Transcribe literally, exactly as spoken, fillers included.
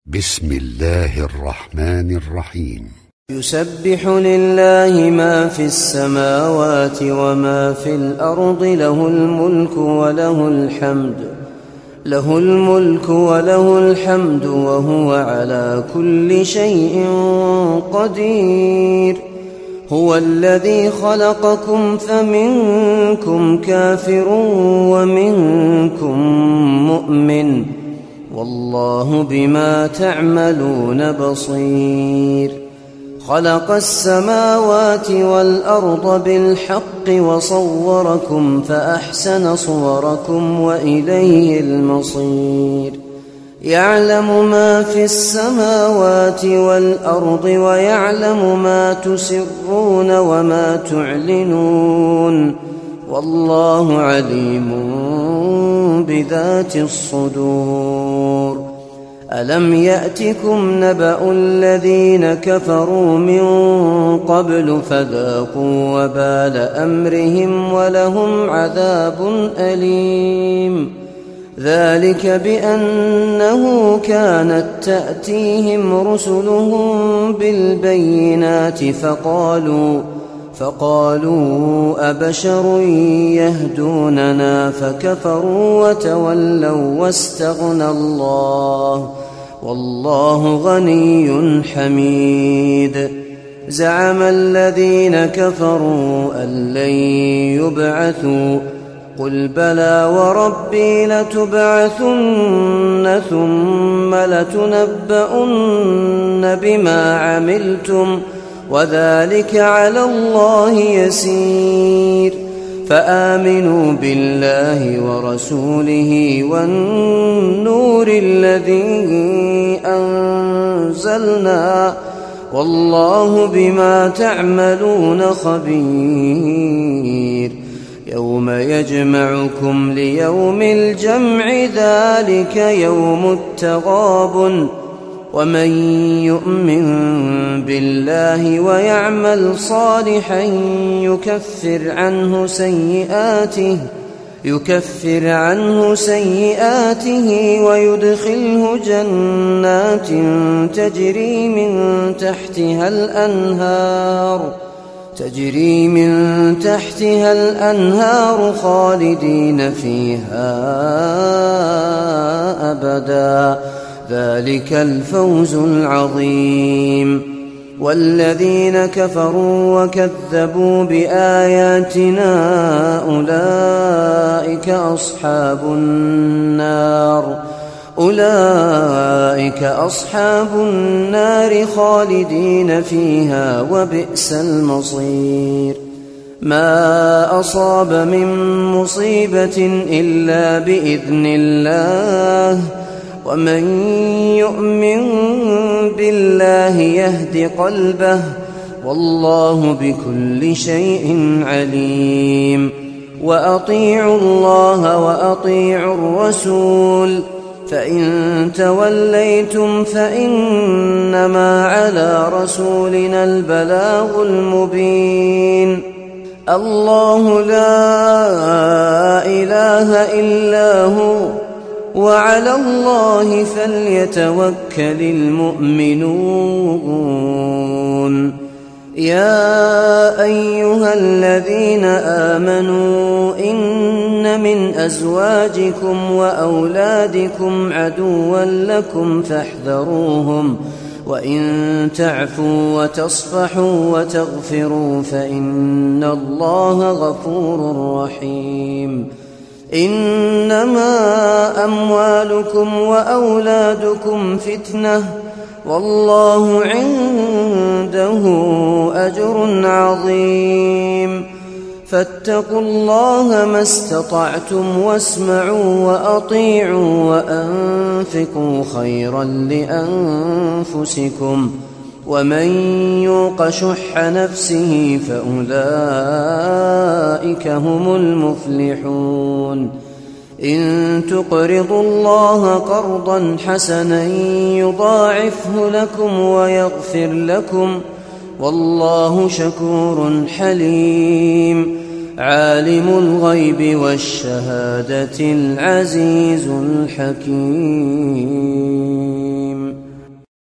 بسم الله الرحمن الرحيم. يسبح لله ما في السماوات وما في الأرض، له الملك وله الحمد له الملك وله الحمد وهو على كل شيء قدير. هو الذي خلقكم فمنكم كافر ومنكم مؤمن، والله بما تعملون بصير. خلق السماوات والأرض بالحق وصوركم فأحسن صوركم وإليه المصير. يعلم ما في السماوات والأرض ويعلم ما تسرون وما تعلنون، والله عليم بذات الصدور. ألم يأتكم نبأ الذين كفروا من قبل فذاقوا وبال أمرهم ولهم عذاب أليم. ذلك بأنه كانت تأتيهم رسلهم بالبينات فقالوا فقالوا أبشر يهدوننا فكفروا وتولوا واستغنى الله، والله غني حميد. زعم الذين كفروا أن لن يبعثوا، قل بلى وربي لتبعثن ثم لتنبؤن بما عملتم وذلك على الله يسير. فآمنوا بالله ورسوله والنور الذي أنزلنا، والله بما تعملون خبير. يوم يجمعكم ليوم الجمع، ذلك يوم التغابن. ومن يؤمن بالله ويعمل صالحا يكفر عنه سيئاته يكفر عنه سيئاته ويدخله جنات تجري من تحتها الأنهار تجري من تحتها الأنهار خالدين فيها أبدا، ذلك الفوز العظيم. والذين كفروا وكذبوا بآياتنا أولئك أصحاب النار أولئك أصحاب النار خالدين فيها وبئس المصير. ما أصاب من مصيبة إلا بإذن الله، ومن يؤمن بالله يهد قلبه، والله بكل شيء عليم. وأطيعوا الله وأطيعوا الرسول، فإن توليتم فإنما على رسولنا البلاغ المبين. الله لا إله إلا هو، وعلى الله فليتوكل المؤمنون. يا أيها الذين آمنوا إن من أزواجكم وأولادكم عدوا لكم فاحذروهم، وإن تعفوا وتصفحوا وتغفروا فإن الله غفور رحيم. إنما أموالكم وأولادكم فتنة، والله عنده أجر عظيم. فاتقوا الله ما استطعتم واسمعوا وأطيعوا وأنفقوا خيرا لأنفسكم، ومن يوق شح نفسه فأولئك هم المفلحون. إن تقرضوا الله قرضا حسنا يضاعفه لكم ويغفر لكم، والله شكور حليم. عالم الغيب والشهادة العزيز الحكيم.